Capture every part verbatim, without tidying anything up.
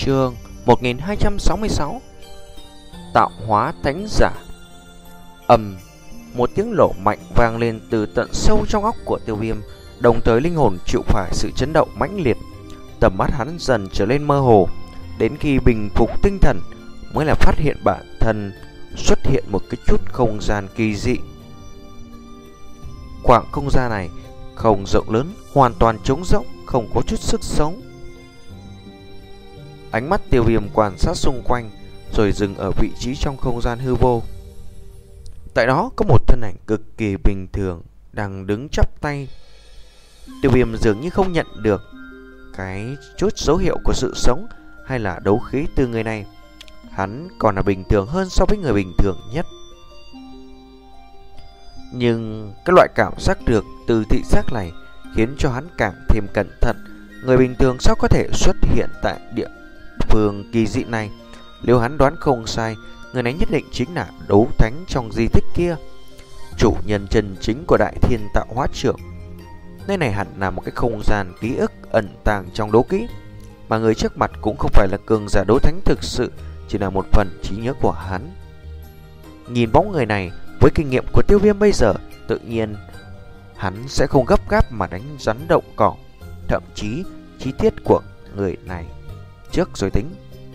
Chương một nghìn hai trăm sáu mươi sáu. Tạo hóa thánh giả. Ầm, một tiếng nổ mạnh vang lên từ tận sâu trong óc của Tiêu Viêm, đồng thời linh hồn chịu phải sự chấn động mãnh liệt. Tầm mắt hắn dần trở lên mơ hồ, đến khi bình phục tinh thần mới là phát hiện bản thân xuất hiện một cái chút không gian kỳ dị. Khoảng không gian này không rộng lớn, hoàn toàn trống rỗng, không có chút sức sống. Ánh mắt Tiêu Viêm quan sát xung quanh, rồi dừng ở vị trí trong không gian hư vô. Tại đó có một thân ảnh cực kỳ bình thường đang đứng chắp tay. Tiêu Viêm dường như không nhận được cái chút dấu hiệu của sự sống hay là đấu khí từ người này. Hắn còn là bình thường hơn so với người bình thường nhất. Nhưng cái loại cảm giác được từ thị giác này khiến cho hắn càng thêm cẩn thận. Người bình thường sao có thể xuất hiện tại địa phương kỳ dị này? Nếu hắn đoán không sai, người này nhất định chính là đấu thánh trong di tích kia, chủ nhân chân chính của Đại Thiên Tạo Hóa Trưởng. Nơi này hẳn là một cái không gian ký ức ẩn tàng trong đấu kỹ, mà người trước mặt cũng không phải là cường giả đấu thánh thực sự, chỉ là một phần trí nhớ của hắn. Nhìn bóng người này, với kinh nghiệm của Tiêu Viêm bây giờ, tự nhiên hắn sẽ không gấp gáp mà đánh rắn động cỏ, thậm chí chi tiết của người này trước rồi tính.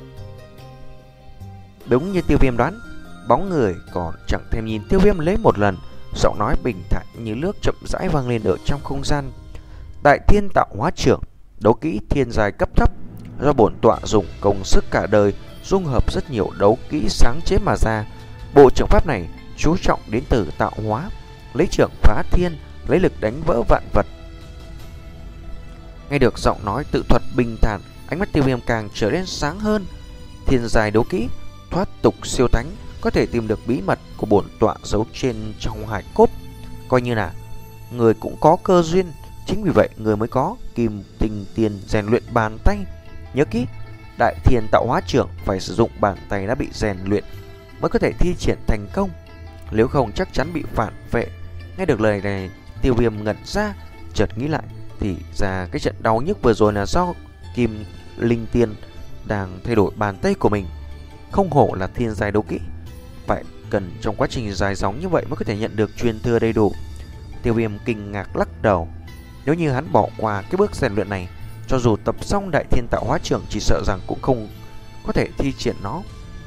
Đúng như Tiêu Viêm đoán, bóng người còn chẳng thèm nhìn Tiêu Viêm lấy một lần, giọng nói bình thản như nước chậm rãi vang lên ở trong không gian. Đại Thiên Tạo Hóa Trưởng, đấu kỹ thiên giai cấp thấp, do bổn tọa dùng công sức cả đời dung hợp rất nhiều đấu kỹ sáng chế mà ra. Bộ trưởng pháp này chú trọng đến từ tạo hóa, lấy trưởng phá thiên, lấy lực đánh vỡ vạn vật. Nghe được giọng nói tự thuật bình thản, ánh mắt Tiêu Viêm càng trở nên sáng hơn. Thiên giai đấu kỹ, thoát tục siêu thánh, có thể tìm được bí mật của bổn tọa giấu trên trong hải cốt. Coi như là người cũng có cơ duyên, chính vì vậy người mới có kim tinh tiền rèn luyện bàn tay. Nhớ kỹ, Đại Thiên Tạo Hóa Trưởng phải sử dụng bàn tay đã bị rèn luyện mới có thể thi triển thành công, nếu không chắc chắn bị phản vệ. Nghe được lời này, Tiêu Viêm ngẩn ra, chợt nghĩ lại thì ra cái trận đau nhức vừa rồi là do kim linh tiên đang thay đổi bàn tay của mình. Không hổ là thiên giai đấu kỹ, phải cần trong quá trình dài dòng như vậy mới có thể nhận được truyền thừa đầy đủ. Tiêu Viêm kinh ngạc lắc đầu. Nếu như hắn bỏ qua cái bước rèn luyện này, cho dù tập xong Đại Thiên Tạo Hóa Trưởng chỉ sợ rằng cũng không có thể thi triển nó.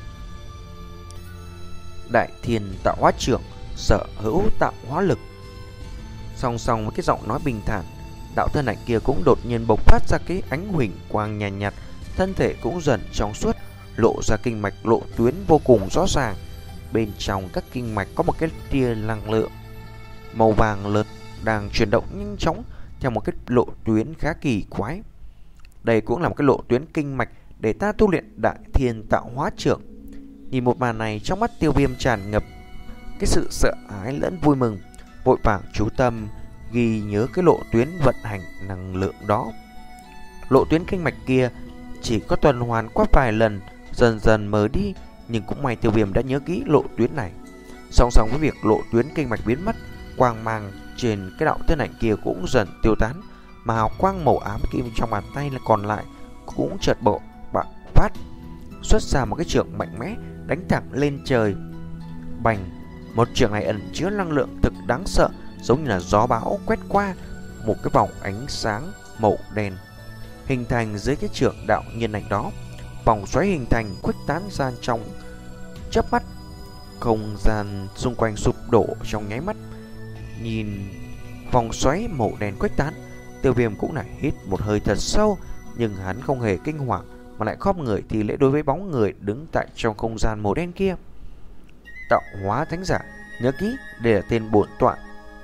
Đại Thiên Tạo Hóa Trưởng sở hữu tạo hóa lực. Song song với cái giọng nói bình thản, đạo thân ảnh kia cũng đột nhiên bộc phát ra cái ánh huỳnh quang nhàn nhạt, nhạt, thân thể cũng dần trong suốt, lộ ra kinh mạch lộ tuyến vô cùng rõ ràng. Bên trong các kinh mạch có một cái tia năng lượng màu vàng lợt đang chuyển động nhanh chóng theo một cái lộ tuyến khá kỳ quái. Đây cũng là một cái lộ tuyến kinh mạch để ta tu luyện Đại Thiên Tạo Hóa Trưởng. Nhìn một màn này, trong mắt Tiêu Viêm tràn ngập cái sự sợ hãi lẫn vui mừng, vội vàng chú tâm ghi nhớ cái lộ tuyến vận hành năng lượng đó. Lộ tuyến kinh mạch kia chỉ có tuần hoàn qua vài lần, dần dần mờ đi, nhưng cũng may Tiêu Viêm đã nhớ kỹ lộ tuyến này. Song song với việc lộ tuyến kinh mạch biến mất, quang mang trên cái đạo thân ảnh kia cũng dần tiêu tán, mà hào quang màu ám kim trong bàn tay là còn lại cũng chợt bộ bạo phát, xuất ra một cái chưởng mạnh mẽ đánh thẳng lên trời. Bành! Một chưởng này ẩn chứa năng lượng thực đáng sợ, giống như là gió bão quét qua, một cái vòng ánh sáng màu đen hình thành dưới cái chưởng đạo nhân ảnh đó. Vòng xoáy hình thành khuếch tán ra trong chớp mắt, không gian xung quanh sụp đổ trong nháy mắt. Nhìn vòng xoáy màu đen khuếch tán, Tiêu Viêm cũng lại hít một hơi thật sâu, nhưng hắn không hề kinh hoàng mà lại khom người thì lễ đối với bóng người đứng tại trong không gian màu đen kia. Tạo hóa thánh giả, nhớ kỹ, đây là tên bổn tọa.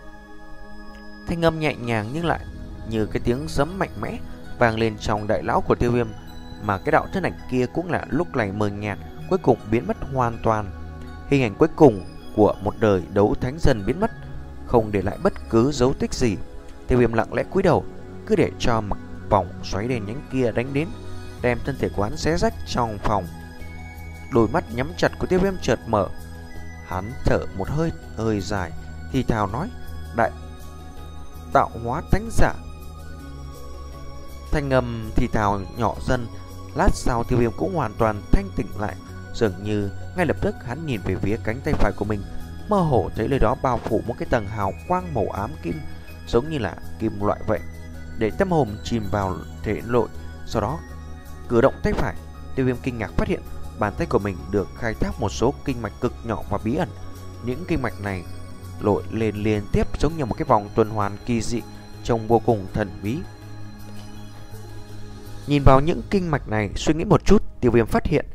Thanh âm nhẹ nhàng nhưng lại như cái tiếng giấm mạnh mẽ vang lên trong đại lão của Tiêu Viêm, mà cái đạo thân ảnh kia cũng là lúc này mờ nhạt, cuối cùng biến mất hoàn toàn. Hình ảnh cuối cùng của một đời đấu thánh dần biến mất, không để lại bất cứ dấu tích gì. Tiêu Viêm lặng lẽ cúi đầu, cứ để cho mặc vòng xoáy đen nhánh kia đánh đến, đem thân thể của hắn xé rách trong phòng. Đôi mắt nhắm chặt của Tiêu Viêm chợt mở, hắn thở một hơi hơi dài, thì thào nói: Đại Tạo Hóa thánh giả. Thanh âm thì thào nhỏ dần, Lát sau Tiêu Viêm cũng hoàn toàn thanh tỉnh lại, dường như ngay lập tức hắn nhìn về phía cánh tay phải của mình, mơ hồ thấy nơi đó bao phủ một cái tầng hào quang màu ám kim, giống như là kim loại vậy. Để tâm hồn chìm vào thể nội, sau đó cử động tay phải, Tiêu Viêm kinh ngạc phát hiện bàn tay của mình được khai thác một số kinh mạch cực nhỏ và bí ẩn. Những kinh mạch này lội lên liên tiếp giống như một cái vòng tuần hoàn kỳ dị, trông vô cùng thần bí. Nhìn vào những kinh mạch này, suy nghĩ một chút, Tiêu Viêm phát hiện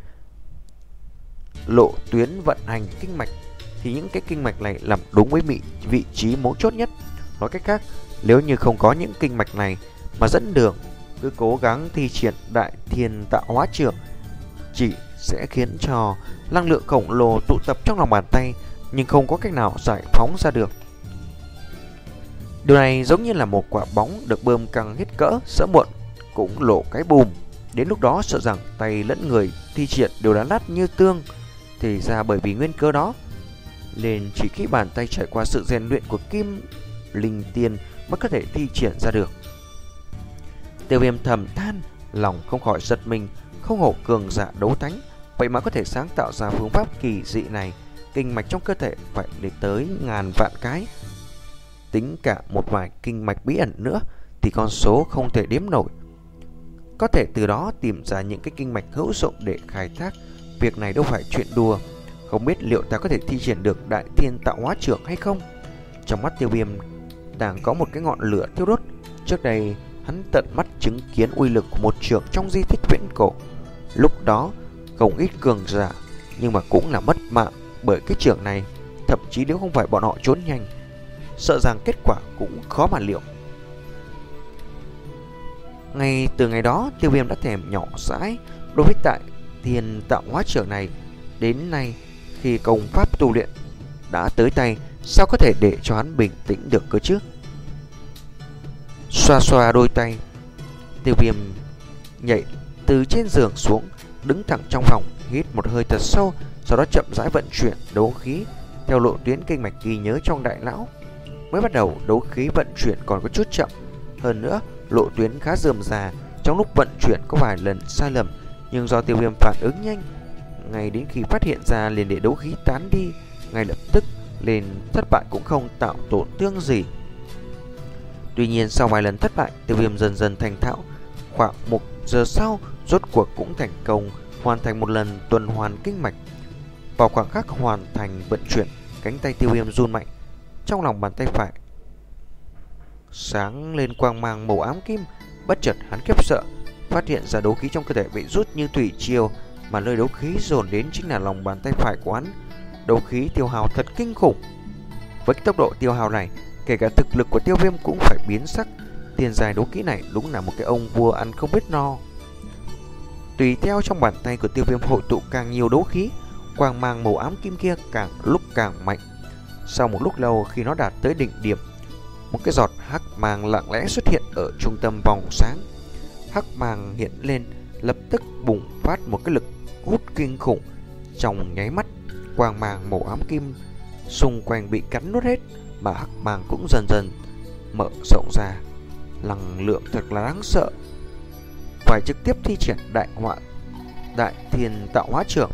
lộ tuyến vận hành kinh mạch thì những cái kinh mạch này làm đúng với vị, vị trí mấu chốt nhất. Nói cách khác, nếu như không có những kinh mạch này mà dẫn đường, cứ cố gắng thi triển Đại Thiên Tạo Hóa Trưởng, chỉ sẽ khiến cho năng lượng khổng lồ tụ tập trong lòng bàn tay nhưng không có cách nào giải phóng ra được. Điều này giống như là một quả bóng được bơm căng hết cỡ, sớm muộn cũng lộ cái bùm. Đến lúc đó sợ rằng tay lẫn người thi triển đều đã nát như tương. Thì ra bởi vì nguyên cơ đó nên chỉ khi bàn tay trải qua sự rèn luyện của Kim Linh Tiên mới có thể thi triển ra được. Tiêu Viêm thầm than, lòng không khỏi giật mình, không hổ cường giả đấu thánh, vậy mà có thể sáng tạo ra phương pháp kỳ dị này. Kinh mạch trong cơ thể phải lên tới ngàn vạn cái, tính cả một vài kinh mạch bí ẩn nữa thì con số không thể đếm nổi. Có thể từ đó tìm ra những cái kinh mạch hữu dụng để khai thác. Việc này đâu phải chuyện đùa. Không biết liệu ta có thể thi triển được Đại Thiên Tạo Hóa Trưởng hay không? Trong mắt Tiêu Viêm đang có một cái ngọn lửa thiêu đốt. Trước đây hắn tận mắt chứng kiến uy lực của một trưởng trong di tích viễn cổ. Lúc đó không ít cường giả nhưng mà cũng là mất mạng bởi cái trưởng này. Thậm chí nếu không phải bọn họ trốn nhanh, sợ rằng kết quả cũng khó mà liệu. Ngay từ ngày đó, Tiêu Viêm đã thèm nhỏ dãi đối với Đại Thiên Tạo Hóa Trưởng này. Đến nay khi công pháp tu luyện đã tới tay, sao có thể để cho hắn bình tĩnh được cơ chứ? Xoa xoa đôi tay, Tiêu Viêm nhảy từ trên giường xuống, đứng thẳng trong phòng, hít một hơi thật sâu, sau đó chậm rãi vận chuyển đấu khí theo lộ tuyến kinh mạch ghi nhớ trong đại lão. Mới bắt đầu đấu khí vận chuyển còn có chút chậm, hơn nữa lộ tuyến khá rườm rà, trong lúc vận chuyển có vài lần sai lầm, nhưng do Tiêu Viêm phản ứng nhanh, ngay đến khi phát hiện ra liền để đấu khí tán đi, ngay lập tức liền thất bại cũng không tạo tổn thương gì. Tuy nhiên sau vài lần thất bại, Tiêu Viêm dần dần thành thạo. Khoảng một giờ sau, rốt cuộc cũng thành công hoàn thành một lần tuần hoàn kinh mạch. Vào khoảng khắc hoàn thành vận chuyển, cánh tay Tiêu Viêm run mạnh, trong lòng bàn tay phải sáng lên quang mang màu ám kim. Bất chợt hắn khiếp sợ, phát hiện ra đấu khí trong cơ thể bị rút như thủy triều, mà nơi đấu khí dồn đến chính là lòng bàn tay phải của hắn. Đấu khí tiêu hao thật kinh khủng. Với cái tốc độ tiêu hao này, kể cả thực lực của Tiêu Viêm cũng phải biến sắc. Tiền dài đấu khí này đúng là một cái ông vua ăn không biết no. Tùy theo trong bàn tay của Tiêu Viêm hội tụ càng nhiều đấu khí, quang mang màu ám kim kia càng lúc càng mạnh. Sau một lúc lâu, khi nó đạt tới đỉnh điểm, một cái giọt hắc mang lặng lẽ xuất hiện ở trung tâm vòng sáng. Hắc mang hiện lên, lập tức bùng phát một cái lực hút kinh khủng. Trong nháy mắt, quang mang màu ám kim xung quanh bị cắn nuốt hết, mà hắc mang cũng dần dần mở rộng ra. Năng lượng thật là đáng sợ. Phải trực tiếp thi triển đại họa Đại Thiên Tạo Hóa Trưởng,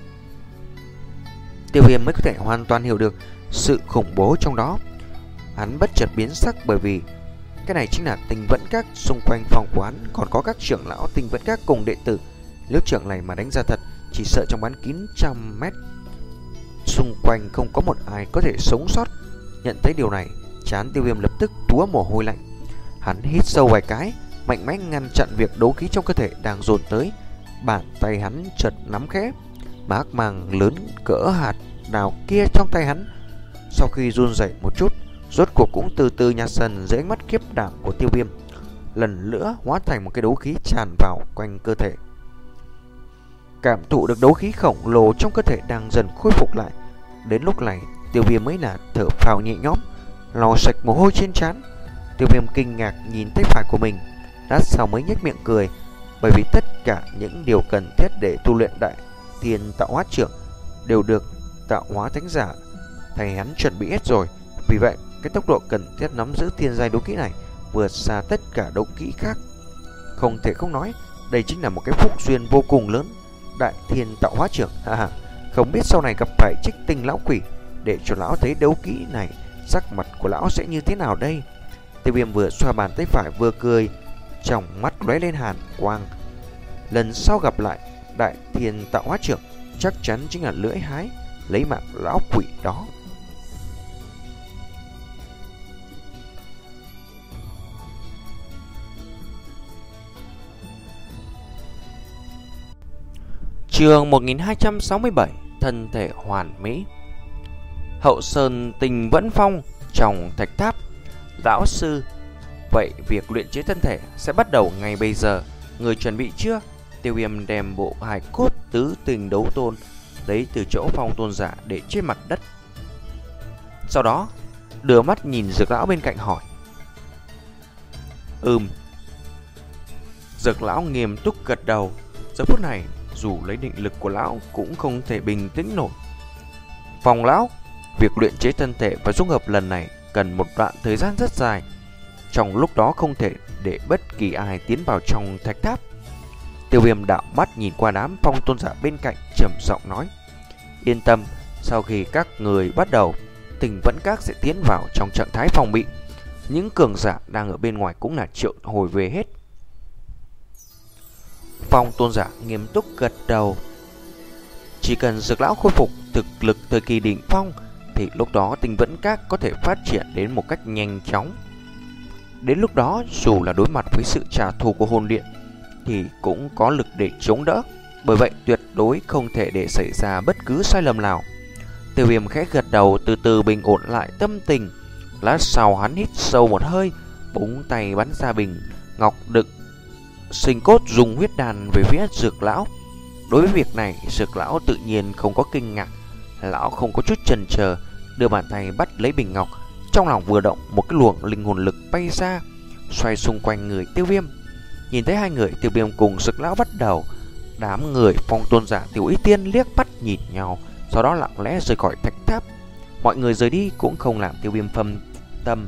Tiêu Viêm mới có thể hoàn toàn hiểu được sự khủng bố trong đó. Hắn bất chợt biến sắc bởi vì cái này chính là Tinh Vẫn Các. Xung quanh phòng quán còn có các trưởng lão Tinh Vẫn Các cùng đệ tử. Nếu trưởng này mà đánh ra thật, chỉ sợ trong bán kính trăm mét xung quanh không có một ai có thể sống sót. Nhận thấy điều này, trán Tiêu Viêm lập tức túa mồ hôi lạnh. Hắn hít sâu vài cái, mạnh mẽ ngăn chặn việc đấu khí trong cơ thể đang dồn tới. Bàn tay hắn chợt nắm khẽ, mà hắc mang lớn cỡ hạt đào kia trong tay hắn, sau khi run rẩy một chút, rốt cuộc cũng từ từ nhạt dần dưới ánh mắt khiếp đảm của Tiêu Viêm, lần nữa hóa thành một cái đấu khí tràn vào quanh cơ thể. Cảm thụ được đấu khí khổng lồ trong cơ thể đang dần khôi phục lại, đến lúc này Tiêu Viêm mới là thở phào nhẹ nhõm, lau sạch mồ hôi trên trán. Tiêu Viêm kinh ngạc nhìn tay phải của mình, lát sau mới nhếch miệng cười, bởi vì tất cả những điều cần thiết để tu luyện Đại Thiên Tạo Hóa Trưởng đều được tạo hóa thánh giả thầy hắn chuẩn bị hết rồi. Vì vậy, cái tốc độ cần thiết nắm giữ thiên giai đấu kỹ này vượt xa tất cả đấu kỹ khác. Không thể không nói, Đây chính là một cái phúc duyên vô cùng lớn. Đại Thiên Tạo Hóa Trưởng, ha, không biết sau này gặp phải Trích Tinh lão quỷ, để cho lão thấy đấu kỹ này, sắc mặt của lão sẽ như thế nào đây? Tiêu Viêm vừa xoa bàn tay phải vừa cười, trong mắt lóe lên hàn quang. Lần sau gặp lại Đại Thiên Tạo Hóa Trưởng, chắc chắn chính là lưỡi hái lấy mạng lão quỷ đó. Chương một nghìn hai trăm sáu mươi bảy, thân thể hoàn mỹ. Hậu Sơn Tình Vẫn Phong trong thạch tháp. Lão sư, vậy việc luyện chế thân thể sẽ bắt đầu ngay bây giờ, người chuẩn bị chưa? Tiêu Viêm đem bộ hài cốt tứ tình đấu tôn lấy từ chỗ Phong tôn giả để trên mặt đất. Sau đó đưa mắt nhìn Dược lão bên cạnh hỏi. Ừm. Dược lão nghiêm túc gật đầu. Giờ phút này dù lấy định lực của lão cũng không thể bình tĩnh nổi. Phong lão, việc luyện chế thân thể và dung hợp lần này cần một đoạn thời gian rất dài. Trong lúc đó không thể để bất kỳ ai tiến vào trong thạch tháp. Tiêu Viêm đạo mắt nhìn qua đám Phong tôn giả bên cạnh, trầm giọng nói. Yên tâm, sau khi các người bắt đầu, Tình Vẫn Các sẽ tiến vào trong trạng thái phòng bị. Những cường giả đang ở bên ngoài cũng là triệu hồi về hết. Phong tôn giả nghiêm túc gật đầu. Chỉ cần Dược lão khôi phục thực lực thời kỳ đỉnh phong, thì lúc đó Tình Vẫn Các có thể phát triển đến một cách nhanh chóng. Đến lúc đó, dù là đối mặt với sự trả thù của hồn điện, thì cũng có lực để chống đỡ. Bởi vậy tuyệt đối không thể để xảy ra bất cứ sai lầm nào. Tiêu Viêm khẽ gật đầu, từ từ bình ổn lại tâm tình. Lát sau hắn hít sâu một hơi, búng tay bắn ra bình ngọc đựng sinh cốt dùng huyết đàn về phía Dược lão. Đối với việc này, Dược lão tự nhiên không có kinh ngạc. Lão không có chút chần chờ, đưa bàn tay bắt lấy bình ngọc. Trong lòng vừa động, một cái luồng linh hồn lực bay ra, xoay xung quanh người Tiêu Viêm. Nhìn thấy hai người, Tiêu Viêm cùng Dược lão bắt đầu. Đám người Phong tôn giả Tiểu Y Tiên liếc mắt nhìn nhau, sau đó lặng lẽ rời khỏi thạch tháp. Mọi người rời đi cũng không làm Tiêu Viêm phân tâm.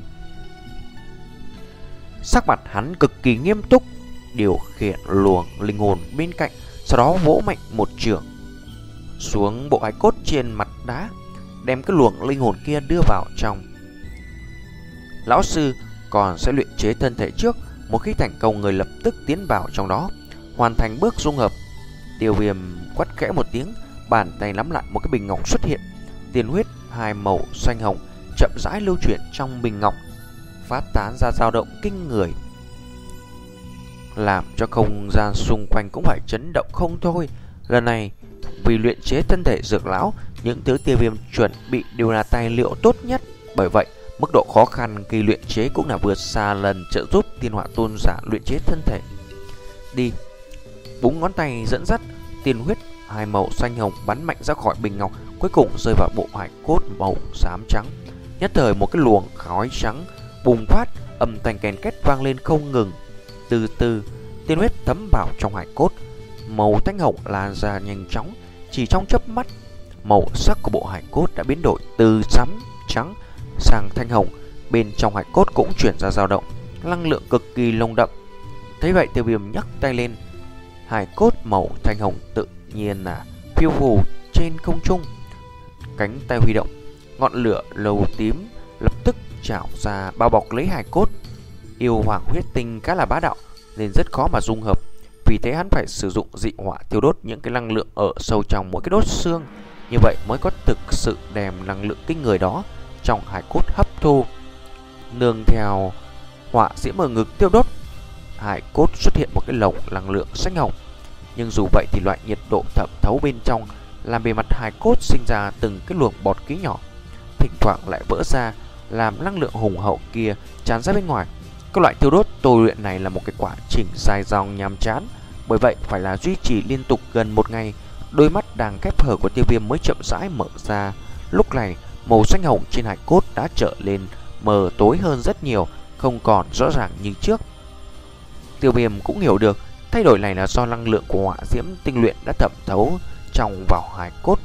Sắc mặt hắn cực kỳ nghiêm túc, điều khiển luồng linh hồn bên cạnh, sau đó vỗ mạnh một chưởng xuống bộ hài cốt trên mặt đá, đem cái luồng linh hồn kia đưa vào trong. Lão sư còn sẽ luyện chế thân thể trước, một khi thành công người lập tức tiến vào trong đó, hoàn thành bước dung hợp. Tiêu Viêm quát khẽ một tiếng, bàn tay nắm lại một cái bình ngọc xuất hiện. Tiên huyết hai màu xanh hồng chậm rãi lưu chuyển trong bình ngọc, phát tán ra dao động kinh người, làm cho không gian xung quanh cũng phải chấn động không thôi. Lần này vì luyện chế thân thể Dược lão, những thứ Tiêu Viêm chuẩn bị đều là tài liệu tốt nhất. Bởi vậy mức độ khó khăn khi luyện chế cũng là vượt xa lần trợ giúp Tiên Hỏa tôn giả luyện chế thân thể. Đi. Búng ngón tay dẫn dắt, tiên huyết hai màu xanh hồng bắn mạnh ra khỏi bình ngọc, cuối cùng rơi vào bộ hài cốt màu xám trắng. Nhất thời một cái luồng khói trắng bùng phát, âm thanh kèn két vang lên không ngừng. Từ từ tiên huyết thấm vào trong hài cốt, màu thanh hồng lan ra nhanh chóng. Chỉ trong chớp mắt, màu sắc của bộ hài cốt đã biến đổi từ xám trắng sang thanh hồng. Bên trong hài cốt cũng chuyển ra dao động, năng lượng cực kỳ nồng đậm. Thấy vậy, Tiêu Viêm nhấc tay lên, hài cốt màu thanh hồng tự nhiên là phiêu phù trên không trung. Cánh tay huy động, ngọn lửa lầu tím lập tức trào ra bao bọc lấy hài cốt. Yêu hoàng huyết tinh khá là bá đạo nên rất khó mà dung hợp, vì thế hắn phải sử dụng dị hỏa thiêu đốt những cái năng lượng ở sâu trong mỗi cái đốt xương, như vậy mới có thực sự đem năng lượng kinh người đó trong hài cốt hấp thu. Nương theo hỏa diễm ở ngực tiêu đốt, hài cốt xuất hiện một cái lồng năng lượng xanh hồng. Nhưng dù vậy thì loại nhiệt độ thẩm thấu bên trong làm bề mặt hài cốt sinh ra từng cái luồng bọt khí nhỏ, thỉnh thoảng lại vỡ ra, làm năng lượng hùng hậu kia tràn ra bên ngoài. Các loại thiêu đốt tôi luyện này là một cái quá trình dài dòng nhàm chán, bởi vậy phải là duy trì liên tục gần một ngày. Đôi mắt đang khép hờ của Tiêu Viêm mới chậm rãi mở ra. Lúc này màu xanh hồng trên hài cốt đã trở lên mờ tối hơn rất nhiều, không còn rõ ràng như trước. Tiêu Viêm cũng hiểu được thay đổi này là do năng lượng của hỏa diễm tinh luyện đã thẩm thấu trong vào hài cốt.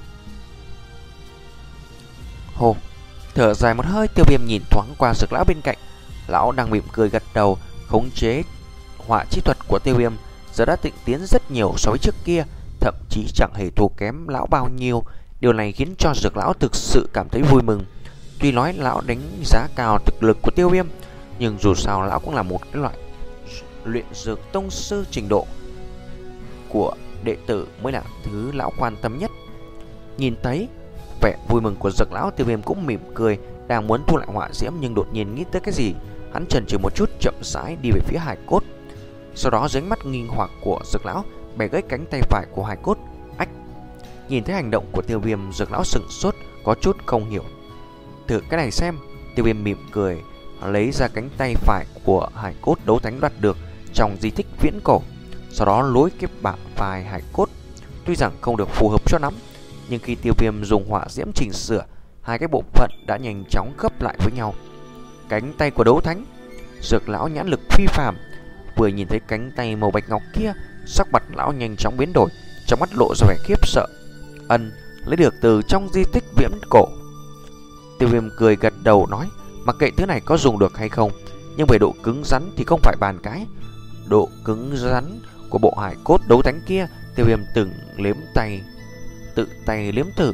Hồ, thở dài một hơi, Tiêu Viêm nhìn thoáng qua Dược lão bên cạnh. Lão đang mỉm cười gật đầu, khống chế hỏa chi thuật của Tiêu Viêm giờ đã tịnh tiến rất nhiều so với trước kia, thậm chí chẳng hề thua kém lão bao nhiêu. Điều này khiến cho Dược lão thực sự cảm thấy vui mừng. Tuy nói lão đánh giá cao thực lực của Tiêu Viêm, nhưng dù sao lão cũng là một cái loại luyện dược tông sư, trình độ của đệ tử mới là thứ lão quan tâm nhất. Nhìn thấy vẻ vui mừng của Dược lão, Tiêu Viêm cũng mỉm cười, đang muốn thu lại hỏa diễm nhưng đột nhiên nghĩ tới cái gì. Hắn chần chừ một chút, chậm rãi đi về phía hải cốt. Sau đó dưới mắt nghi hoặc của Dược lão, bẻ gãy cánh tay phải của hải cốt. Ách! Nhìn thấy hành động của Tiêu Viêm, Dược lão sững sốt, có chút không hiểu. Thử cái này xem. Tiêu Viêm mỉm cười, lấy ra cánh tay phải của hải cốt đấu thánh đoạt được trong di tích viễn cổ, sau đó lối cái bả vai hải cốt. Tuy rằng không được phù hợp cho lắm, nhưng khi Tiêu Viêm dùng hỏa diễm chỉnh sửa, hai cái bộ phận đã nhanh chóng khớp lại với nhau. Cánh tay của đấu thánh. Dược lão nhãn lực phi phàm, vừa nhìn thấy cánh tay màu bạch ngọc kia, sắc mặt lão nhanh chóng biến đổi, trong mắt lộ ra vẻ khiếp sợ. Ân, lấy được từ trong di tích viễn cổ. Tiêu Viêm cười gật đầu nói, mặc kệ thứ này có dùng được hay không, nhưng về độ cứng rắn thì không phải bàn cái. Độ cứng rắn của bộ hải cốt đấu thánh kia, Tiêu Viêm từng liếm tay, tự tay liếm thử.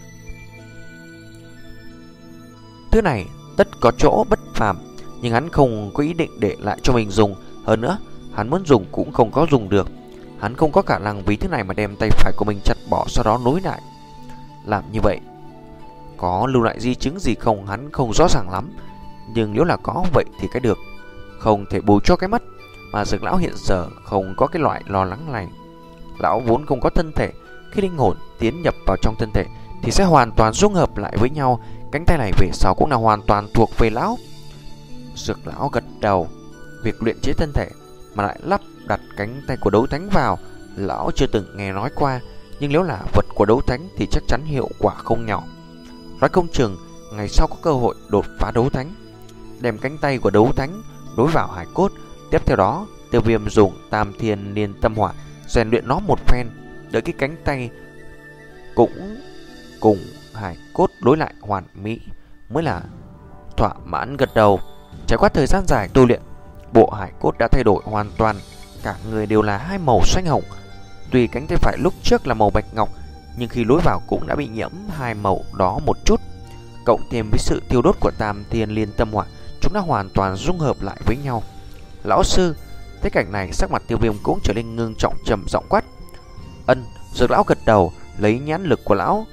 Thứ này tất có chỗ bất phàm, nhưng hắn không có ý định để lại cho mình dùng. Hơn nữa, hắn muốn dùng cũng không có dùng được. Hắn không có khả năng vì thứ này mà đem tay phải của mình chặt bỏ, sau đó nối lại. Làm như vậy có lưu lại di chứng gì không hắn không rõ ràng lắm, nhưng nếu là có vậy thì cái được không thể bù cho cái mất. Mà Dược lão hiện giờ không có cái loại lo lắng này. Lão vốn không có thân thể, khi linh hồn tiến nhập vào trong thân thể thì sẽ hoàn toàn dung hợp lại với nhau. Cánh tay này về sau cũng là hoàn toàn thuộc về lão. Dược lão gật đầu. Việc luyện chế thân thể mà lại lắp đặt cánh tay của đấu thánh vào, lão chưa từng nghe nói qua, nhưng nếu là vật của đấu thánh thì chắc chắn hiệu quả không nhỏ. Nói không chừng ngày sau có cơ hội đột phá đấu thánh, đem cánh tay của đấu thánh đối vào hải cốt. Tiếp theo đó, Tiêu Viêm dùng Tam Thiên Liên Tâm Hỏa rèn luyện nó một phen, đợi cái cánh tay cũng cùng hải cốt đối lại hoàn mỹ mới là thỏa mãn gật đầu. Trải qua thời gian dài tu luyện, bộ hải cốt đã thay đổi hoàn toàn, cả người đều là hai màu xanh hồng. Tuy cánh tay phải lúc trước là màu bạch ngọc, nhưng khi lối vào cũng đã bị nhiễm hai màu đó một chút. Cộng thêm với sự thiêu đốt của Tam Thiên Liên Tâm Hỏa, chúng đã hoàn toàn dung hợp lại với nhau. Lão sư, thấy cảnh này, sắc mặt Tiêu Viêm cũng trở nên ngưng trọng, trầm giọng quát. Ân. Dược lão gật đầu, lấy nhãn lực của lão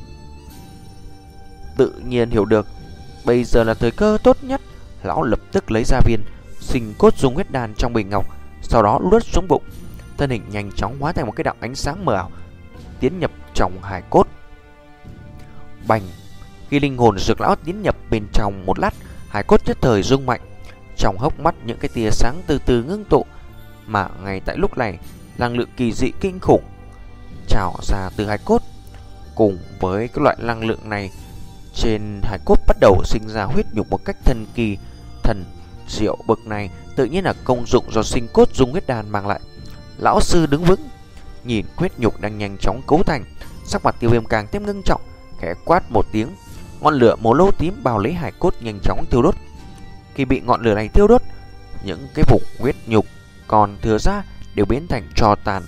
tự nhiên hiểu được bây giờ là thời cơ tốt nhất. Lão lập tức lấy ra viên sinh cốt dung huyết đan trong bình ngọc, sau đó luốt xuống bụng. Thân hình nhanh chóng hóa thành một cái đạo ánh sáng mờ ảo, tiến nhập trong hải cốt. Bành! Khi linh hồn Dược lão tiến nhập bên trong một lát, hải cốt nhất thời rung mạnh. Trong hốc mắt những cái tia sáng từ từ ngưng tụ, mà ngay tại lúc này, năng lượng kỳ dị kinh khủng trào ra từ hải cốt. Cùng với cái loại năng lượng này, trên hải cốt bắt đầu sinh ra huyết nhục một cách thần kỳ. Thần diệu bậc này tự nhiên là công dụng do sinh cốt dung huyết đan mang lại. Lão sư đứng vững, nhìn huyết nhục đang nhanh chóng cấu thành, sắc mặt Tiêu Viêm càng thêm ngưng trọng, khẽ quát một tiếng. Ngọn lửa màu nâu tím bao lấy hải cốt nhanh chóng thiêu đốt. Khi bị ngọn lửa này thiêu đốt, những cái vùng huyết nhục còn thừa ra đều biến thành tro tàn.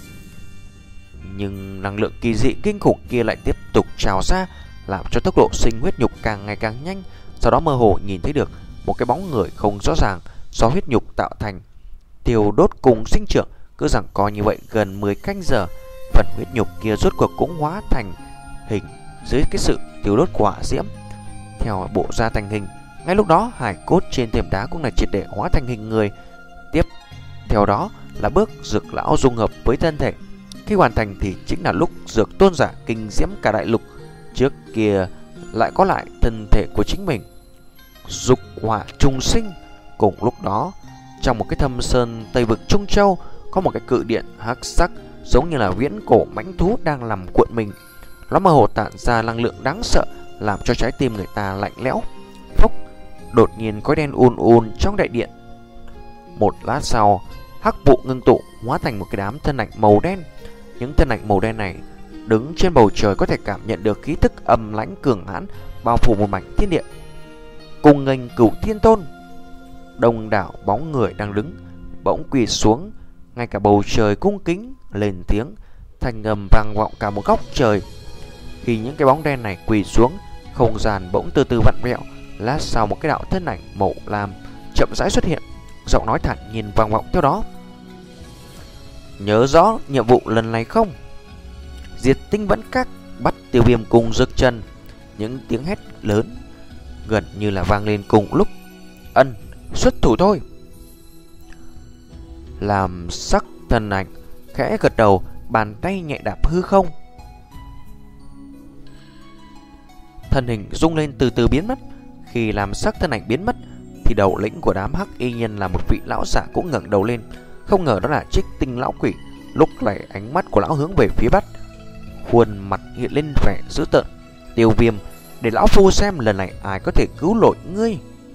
Nhưng năng lượng kỳ dị kinh khủng kia lại tiếp tục trào ra, làm cho tốc độ sinh huyết nhục càng ngày càng nhanh. Sau đó mơ hồ nhìn thấy được một cái bóng người không rõ ràng do huyết nhục tạo thành, thiêu đốt cùng sinh trưởng. Cứ rằng co như vậy gần mười canh giờ, phần huyết nhục kia rốt cuộc cũng hóa thành hình dưới cái sự thiêu đốt của hỏa diễm, theo bộ ra thành hình. Ngay lúc đó, hải cốt trên thềm đá cũng là triệt để hóa thành hình người. Tiếp theo đó là bước Dược lão dung hợp với thân thể. Khi hoàn thành thì chính là lúc Dược tôn giả kinh diễm cả đại lục trước kia lại có lại thân thể của chính mình. Dục hỏa trùng sinh. Cùng lúc đó, trong một cái thâm sơn Tây vực Trung Châu, có một cái cự điện hắc sắc giống như là viễn cổ mãnh thú đang nằm cuộn mình. Nó mơ hồ tản ra năng lượng đáng sợ, làm cho trái tim người ta lạnh lẽo. Phốc! Đột nhiên khói đen ùn ùn trong đại điện. Một lát sau, hắc vụ ngưng tụ hóa thành một cái đám thân ảnh màu đen. Những thân ảnh màu đen này đứng trên bầu trời, có thể cảm nhận được khí tức âm lãnh cường hãn bao phủ một mảnh thiên địa. Cùng nghênh Cửu Thiên Tôn. Đông đảo bóng người đang đứng bỗng quỳ xuống, Ngay cả bầu trời cung kính lên tiếng, thanh âm vang vọng cả một góc trời. Khi những cái bóng đen này quỳ xuống, không gian bỗng từ từ vặn vẹo. Lát sau một cái đạo thân ảnh màu lam chậm rãi xuất hiện, giọng nói thản nhiên vang vọng theo đó. Nhớ rõ nhiệm vụ lần này không? Diệt tinh vẫn các, bắt Tiêu Viêm cùng Dực Trần. Những tiếng hét lớn gần như là vang lên cùng lúc. Ân, xuất thủ thôi. Làm sắc thân ảnh khẽ gật đầu, bàn tay nhẹ đạp hư không. Thân hình rung lên từ từ biến mất. Khi làm sắc thân ảnh biến mất thì đầu lĩnh của đám hắc y nhân là một vị lão giả cũng ngẩng đầu lên. Không ngờ đó là Trích Tinh lão quỷ. Lúc này ánh mắt của lão hướng về phía bắc, khuôn mặt hiện lên vẻ dữ tợn. Tiêu Viêm, để lão phu xem lần này ai có thể cứu nổi ngươi.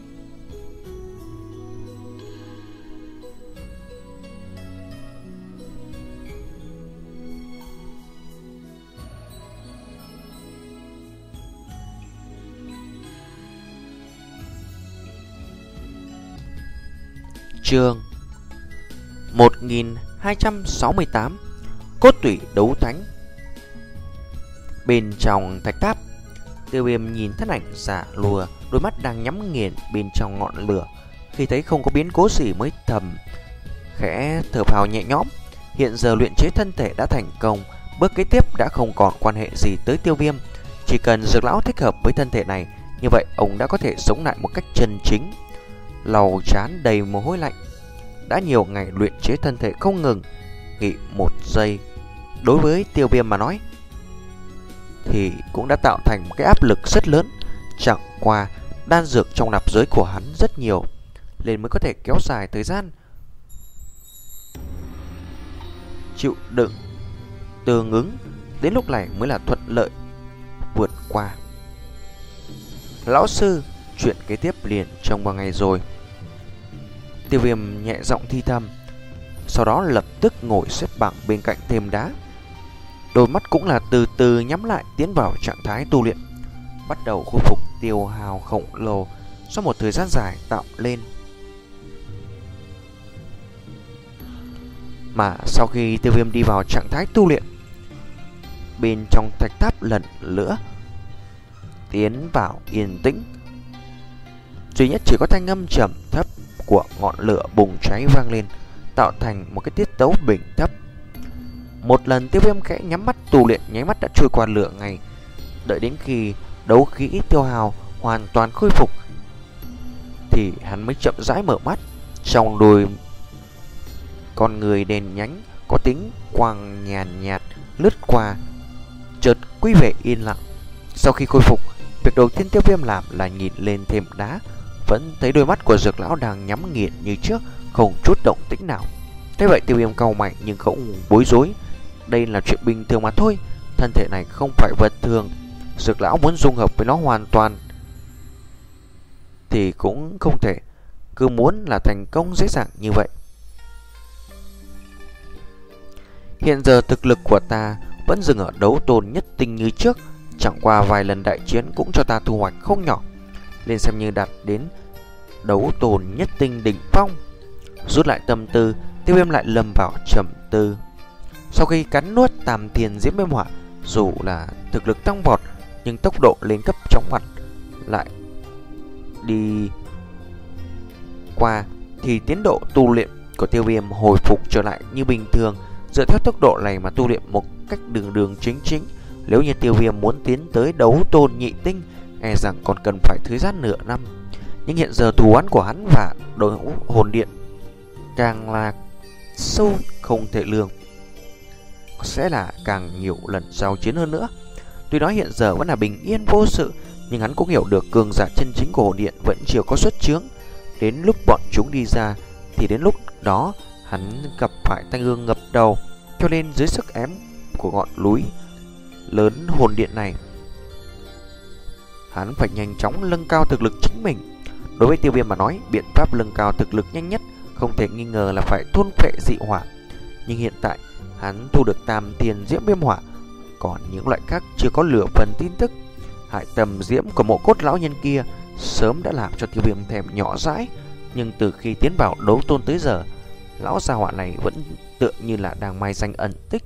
Chương một nghìn hai trăm sáu mươi tám. Cốt tủy đấu thánh. Bên trong thạch tháp, Tiêu Viêm nhìn thân ảnh giả lùa, đôi mắt đang nhắm nghiền bên trong ngọn lửa. Khi thấy không có biến cố gì mới thầm khẽ thở phào nhẹ nhõm. Hiện giờ luyện chế thân thể đã thành công, bước kế tiếp đã không còn quan hệ gì tới Tiêu Viêm. Chỉ cần Dược lão thích hợp với thân thể này, như vậy ông đã có thể sống lại một cách chân chính. Lau trán đầy mồ hôi lạnh. Đã nhiều ngày luyện chế thân thể không ngừng, nghỉ một giây đối với Tiêu Viêm mà nói thì cũng đã tạo thành một cái áp lực rất lớn. Chẳng qua đan dược trong nạp giới của hắn rất nhiều, nên mới có thể kéo dài thời gian chịu đựng tương ứng. Đến lúc này mới là thuận lợi vượt qua. Lão sư, chuyện kế tiếp liền trong vài ngày rồi. Tiêu Viêm nhẹ giọng thi thầm, sau đó lập tức ngồi xếp bằng bên cạnh thềm đá. Đôi mắt cũng là từ từ nhắm lại, tiến vào trạng thái tu luyện, bắt đầu khôi phục tiêu hao khổng lồ sau một thời gian dài tạo lên. Mà sau khi Tiêu Viêm đi vào trạng thái tu luyện, bên trong thạch tháp lần nữa tiến vào yên tĩnh. Duy nhất chỉ có thanh âm trầm thấp của ngọn lửa bùng cháy vang lên, tạo thành một cái tiết tấu bình thấp. Một lần Tiêu Viêm khẽ nhắm mắt tu luyện, nháy mắt đã trôi qua lửa ngày. Đợi đến khi đấu khí tiêu hao hoàn toàn khôi phục thì hắn mới chậm rãi mở mắt. Trong đôi con người đèn nhánh có tính quang nhàn nhạt lướt qua, chợt quy về yên lặng. Sau khi khôi phục, việc đầu tiên Tiêu Viêm làm là nhìn lên thềm đá, vẫn thấy đôi mắt của Dược lão đang nhắm nghiền như trước, không chút động tĩnh nào. Thế vậy Tiêu Viêm cau mày nhưng không bối rối. Đây là chuyện bình thường mà thôi, thân thể này không phải vật thường. Dược lão muốn dung hợp với nó hoàn toàn thì cũng không thể cứ muốn là thành công dễ dàng như vậy. Hiện giờ thực lực của ta vẫn dừng ở đấu tôn nhất tinh như trước, chẳng qua vài lần đại chiến cũng cho ta thu hoạch không nhỏ, nên xem như đạt đến đấu tôn nhất tinh đỉnh phong. Rút lại tâm tư, Tiêu Viêm lại lâm vào trầm tư. Sau khi cắn nuốt Tam Thiên Diễm Viêm Hỏa, dù là thực lực tăng vọt nhưng tốc độ lên cấp chóng mặt lại đi qua, thì tiến độ tu luyện của Tiêu Viêm hồi phục trở lại như bình thường. Dựa theo tốc độ này mà tu luyện một cách đường đường chính chính, nếu như Tiêu Viêm muốn tiến tới đấu tôn nhị tinh, e rằng còn cần phải thời gian nửa năm. Nhưng hiện giờ thù oán của hắn và đội ngũ hồn điện càng là sâu không thể lường, sẽ là càng nhiều lần giao chiến hơn nữa. Tuy nói hiện giờ vẫn là bình yên vô sự, nhưng hắn cũng hiểu được cường giả chân chính của hồn điện vẫn chưa có xuất chướng. Đến lúc bọn chúng đi ra thì đến lúc đó hắn gặp phải tai ương ngập đầu. Cho nên dưới sức ép của ngọn núi lớn hồn điện này, hắn phải nhanh chóng nâng cao thực lực chính mình. Đối với Tiêu Viêm mà nói, biện pháp nâng cao thực lực nhanh nhất không thể nghi ngờ là phải thôn phệ dị hỏa. Nhưng hiện tại hắn thu được Tam Thiên Diễm Viêm Hỏa, còn những loại khác chưa có lửa phần tin tức. Hại tầm diễm của mộ cốt lão nhân kia sớm đã làm cho Tiêu Viêm thèm nhỏ dãi, nhưng từ khi tiến vào đấu tôn tới giờ lão gia hỏa này vẫn tựa như là đang mai danh ẩn tích,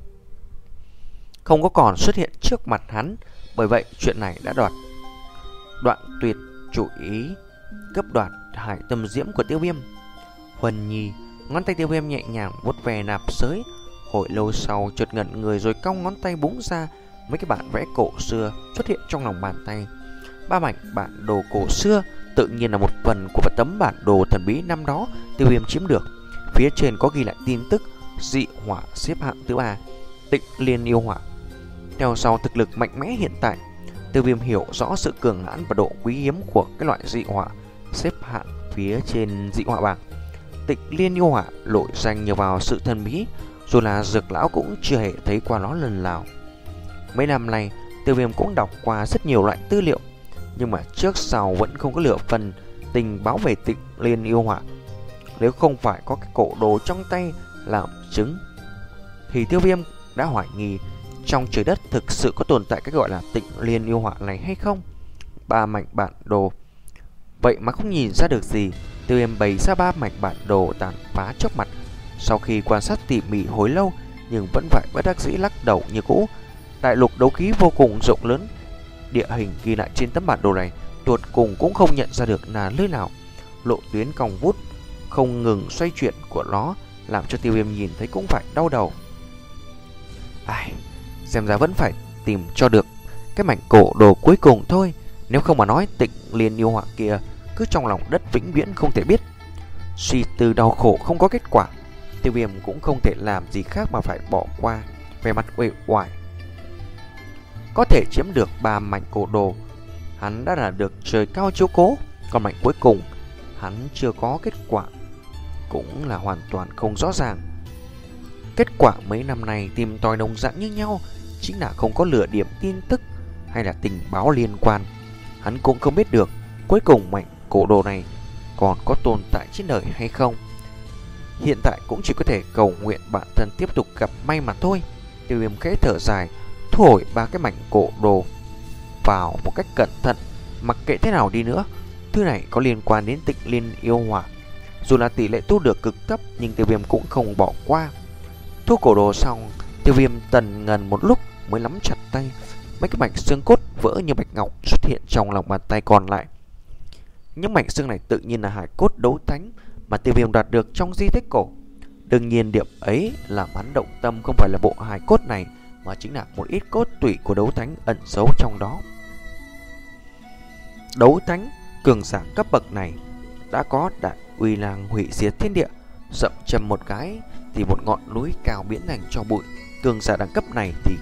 không có còn xuất hiện trước mặt hắn. Bởi vậy chuyện này đã đoạt đoạn tuyệt chủ ý cấp đoạt hải tâm diễm của Tiêu Viêm. Huân Nhi, ngón tay Tiêu Viêm nhẹ nhàng vuốt về nạp giới, hồi lâu sau chợt ngẩn người rồi cong ngón tay búng ra, mấy cái bản vẽ cổ xưa xuất hiện trong lòng bàn tay. Ba mảnh bản đồ cổ xưa tự nhiên là một phần của tấm bản đồ thần bí năm đó Tiêu Viêm chiếm được. Phía trên có ghi lại tin tức dị hỏa xếp hạng thứ ba, Tịnh Liên yêu hỏa. Theo sau thực lực mạnh mẽ hiện tại, Tiêu Viêm hiểu rõ sự cường hãn và độ quý hiếm của cái loại dị hỏa xếp hạng phía trên dị hỏa bảng. Tịnh Liên yêu hỏa nổi danh nhờ vào sự thần bí, dù là Dược lão cũng chưa hề thấy qua nó lần nào. Mấy năm nay, Tiêu Viêm cũng đọc qua rất nhiều loại tư liệu, nhưng mà trước sau vẫn không có lựa phần tình báo về Tịnh Liên yêu hỏa. Nếu không phải có cái cổ đồ trong tay làm chứng, thì Tiêu Viêm đã hoài nghi trong trời đất thực sự có tồn tại cái gọi là Tịnh Liên yêu hỏa này hay không. Ba mảnh bản đồ, vậy mà không nhìn ra được gì. Tiêu Viêm bày ra ba mảnh bản đồ tàn phá trước mặt. Sau khi quan sát tỉ mỉ hồi lâu, nhưng vẫn phải bất đắc dĩ lắc đầu như cũ. Đại lục đấu khí vô cùng rộng lớn, địa hình ghi lại trên tấm bản đồ này tuột cùng cũng không nhận ra được là nơi nào. Lộ tuyến cong vút không ngừng xoay chuyển của nó làm cho Tiêu Viêm nhìn thấy cũng phải đau đầu. Ai, xem ra vẫn phải tìm cho được cái mảnh cổ đồ cuối cùng thôi. Nếu không mà nói Tịnh Liên yêu hỏa kia cứ trong lòng đất vĩnh viễn không thể biết. Suy tư đau khổ không có kết quả, Tiêu Viêm cũng không thể làm gì khác mà phải bỏ qua. Về mặt uể oải, có thể chiếm được ba mảnh cổ đồ, hắn đã là được trời cao chiếu cố. Còn mảnh cuối cùng hắn chưa có kết quả, cũng là hoàn toàn không rõ ràng. Kết quả mấy năm nay tìm tòi đồng dạng như nhau, chính là không có lửa điểm tin tức hay là tình báo liên quan. Hắn cũng không biết được cuối cùng mảnh cổ đồ này còn có tồn tại trên đời hay không. Hiện tại cũng chỉ có thể cầu nguyện bản thân tiếp tục gặp may mà thôi. Tiêu Viêm khẽ thở dài, thu hồi ba cái mảnh cổ đồ vào một cách cẩn thận. Mặc kệ thế nào đi nữa, thứ này có liên quan đến Tịnh Liên yêu hỏa. Dù là tỷ lệ tu được cực thấp, nhưng Tiêu Viêm cũng không bỏ qua. Thu cổ đồ xong, Tiêu Viêm tần ngần một lúc mới nắm chặt tay. Mấy cái mảnh xương cốt vỡ như bạch ngọc xuất hiện trong lòng bàn tay còn lại. Những mảnh xương này tự nhiên là hải cốt đấu thánh mà Tiêu Viêm đạt được trong di tích cổ. Đương nhiên điểm ấy làm hắn động tâm không phải là bộ hải cốt này, mà chính là một ít cốt tủy của đấu thánh ẩn giấu trong đó. Đấu thánh cường giả cấp bậc này đã có đại uy năng hủy diệt thiên địa, dậm chầm một cái thì một ngọn núi cao biến thành tro bụi. Cường giả đẳng cấp này thì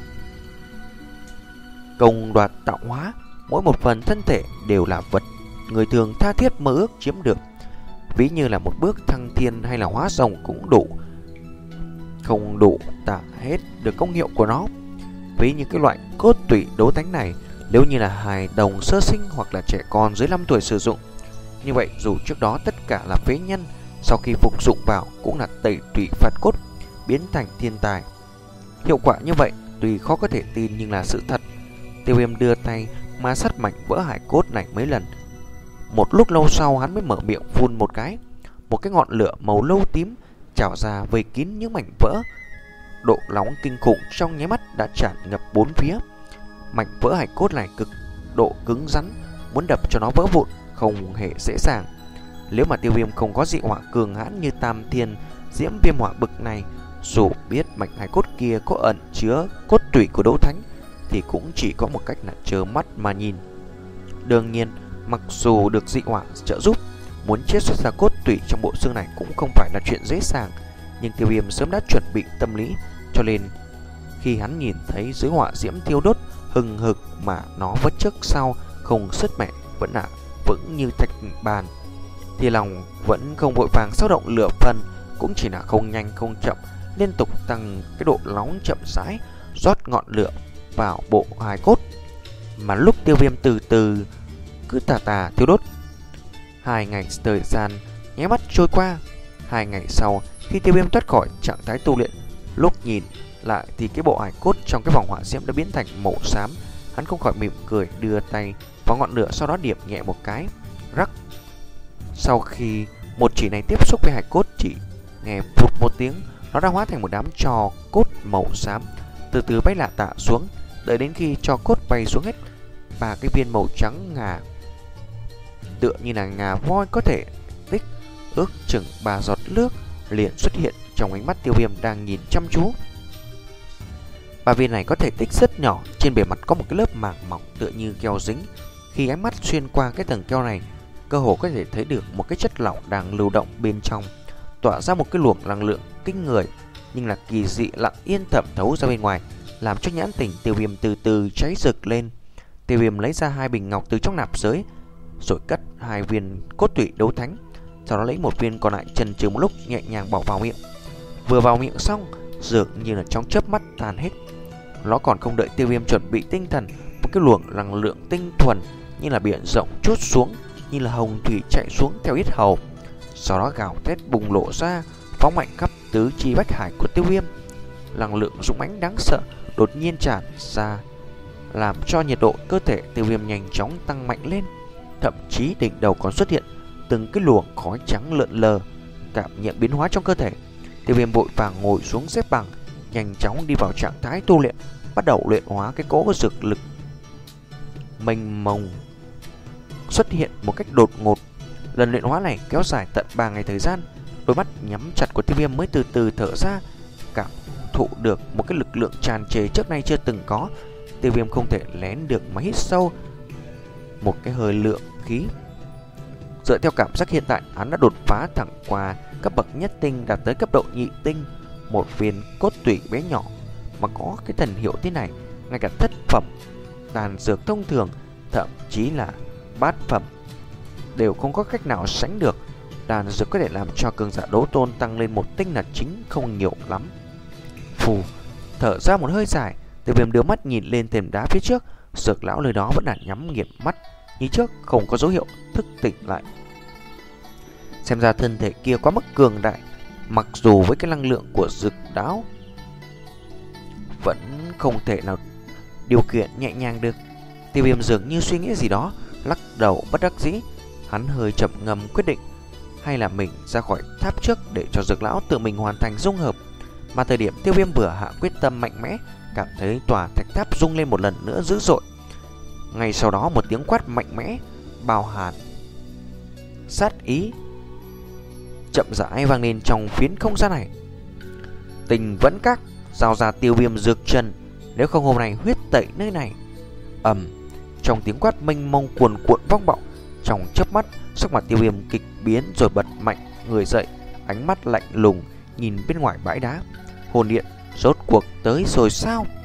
công đoạt tạo hóa, mỗi một phần thân thể đều là vật người thường tha thiết mơ ước chiếm được. Ví như là một bước thăng thiên hay là hóa rồng cũng đủ, không đủ tả hết được công hiệu của nó. Ví như cái loại cốt tủy đấu thánh này, nếu như là hài đồng sơ sinh hoặc là trẻ con dưới năm tuổi sử dụng, như vậy dù trước đó tất cả là phế nhân, sau khi phục dụng vào cũng là tẩy tủy phạt cốt, biến thành thiên tài. Hiệu quả như vậy tuy khó có thể tin nhưng là sự thật. Tiêu Viêm đưa tay ma sát mảnh vỡ hải cốt này mấy lần. Một lúc lâu sau hắn mới mở miệng phun một cái, một cái ngọn lửa màu nâu tím trào ra vây kín những mảnh vỡ. Độ nóng kinh khủng trong nháy mắt đã tràn ngập bốn phía. Mảnh vỡ hải cốt này cực độ cứng rắn, muốn đập cho nó vỡ vụn không hề dễ dàng. Nếu mà Tiêu Viêm không có dị hỏa cường hãn như Tam Thiên Diễm Viêm hỏa bực này, dù biết mảnh hải cốt kia có ẩn chứa cốt tủy của đấu thánh, thì cũng chỉ có một cách là trơ mắt mà nhìn. Đương nhiên, mặc dù được dị hỏa trợ giúp, muốn chiết xuất ra cốt tủy trong bộ xương này cũng không phải là chuyện dễ dàng. Nhưng Tiêu Viêm sớm đã chuẩn bị tâm lý, cho nên khi hắn nhìn thấy dưới hỏa diễm thiêu đốt hừng hực mà nó vẫn trước sau không sứt mẻ, vẫn là vững như thạch bàn, thì lòng vẫn không vội vàng xáo động lửa phần, cũng chỉ là không nhanh không chậm, liên tục tăng cái độ nóng chậm rãi, rót ngọn lửa vào bộ hài cốt. Mà lúc Tiêu Viêm từ từ cứ tà tà thiêu đốt, hai ngày thời gian nháy mắt trôi qua. Hai ngày sau, khi Tiêu Viêm thoát khỏi trạng thái tu luyện, lúc nhìn lại thì cái bộ hài cốt trong cái vòng hỏa diễm đã biến thành màu xám. Hắn không khỏi mỉm cười, đưa tay vào ngọn lửa, sau đó điểm nhẹ một cái, rắc. Sau khi một chỉ này tiếp xúc với hài cốt chỉ Nghe phụt một tiếng, nó đã hóa thành một đám tro cốt màu xám, từ từ bay lả tả xuống. Đợi đến khi tro cốt bay xuống hết, ba cái viên màu trắng ngà tựa như là ngà voi có thể tích ước chừng ba giọt nước liền xuất hiện trong ánh mắt Tiêu Viêm đang nhìn chăm chú. Ba viên này có thể tích rất nhỏ, trên bề mặt có một cái lớp màng mỏng tựa như keo dính. Khi ánh mắt xuyên qua cái tầng keo này, cơ hồ có thể thấy được một cái chất lỏng đang lưu động bên trong, tỏa ra một cái luồng năng lượng kinh người, nhưng là kỳ dị lặng yên thẩm thấu ra bên ngoài, làm cho nhãn tình Tiêu Viêm từ từ cháy rực lên. Tiêu Viêm lấy ra hai bình ngọc từ trong nạp giới, rồi cất hai viên cốt tủy đấu thánh, sau đó lấy một viên còn lại chần chừ một lúc nhẹ nhàng bỏ vào miệng. Vừa vào miệng xong, dường như là trong chớp mắt tan hết. Nó còn không đợi Tiêu Viêm chuẩn bị tinh thần, một cái luồng năng lượng tinh thuần như là biển rộng trút xuống, như là hồng thủy chạy xuống theo yết hầu, sau đó gào thét bùng lộ ra, phóng mạnh khắp tứ chi bách hải của Tiêu Viêm. Năng lượng dũng mãnh đáng sợ đột nhiên tràn ra, làm cho nhiệt độ cơ thể Tiêu Viêm nhanh chóng tăng mạnh lên, thậm chí đỉnh đầu còn xuất hiện từng cái luồng khói trắng lượn lờ. Cảm nhận biến hóa trong cơ thể, Tiêu Viêm vội vàng ngồi xuống xếp bằng, nhanh chóng đi vào trạng thái tu luyện, bắt đầu luyện hóa cái cỗ dược lực mênh mông xuất hiện một cách đột ngột. Lần luyện hóa này kéo dài tận ba ngày thời gian. Đôi mắt nhắm chặt của Tiêu Viêm mới từ từ thở ra, cảm thụ được một cái lực lượng tràn trề trước nay chưa từng có. Tiêu Viêm không thể lén được mà hít sâu một cái hơi lượng khí. Dựa theo cảm giác hiện tại, hắn đã đột phá thẳng qua cấp bậc nhất tinh, đạt tới cấp độ nhị tinh. Một viên cốt tủy bé nhỏ mà có cái thần hiệu thế này, ngay cả thất phẩm đan dược thông thường, thậm chí là bát phẩm đều không có cách nào sánh được. Đan dược có thể làm cho cường giả đấu tôn tăng lên một tinh là chính không nhiều lắm. Phù thở ra một hơi dài, Tiêu Viêm đưa mắt nhìn lên thềm đá phía trước. Dược lão nơi đó vẫn là nhắm nghiền mắt như trước, không có dấu hiệu thức tỉnh lại. Xem ra thân thể kia quá mức cường đại, mặc dù với cái năng lượng của dược đáo vẫn không thể nào điều khiển nhẹ nhàng được. Tiêu Viêm dường như suy nghĩ gì đó, lắc đầu bất đắc dĩ. Hắn hơi chậm ngâm quyết định hay là mình ra khỏi tháp trước để cho dược lão tự mình hoàn thành dung hợp. Mà thời điểm Tiêu Viêm vừa hạ quyết tâm mạnh mẽ, cảm thấy tòa thạch tháp rung lên một lần nữa dữ dội. Ngay sau đó một tiếng quát mạnh mẽ, bao hàn sát ý chậm rãi vang lên trong phiến không gian này. Tình vẫn các, giao ra Tiêu Viêm dược chân, nếu không hôm nay huyết tẩy nơi này. Ầm, trong tiếng quát mênh mông cuồn cuộn vang vọng, trong chớp mắt sắc mặt Tiêu Viêm kịch biến rồi bật mạnh người dậy, ánh mắt lạnh lùng nhìn bên ngoài bãi đá. Hồn điện rốt cuộc tới rồi sao?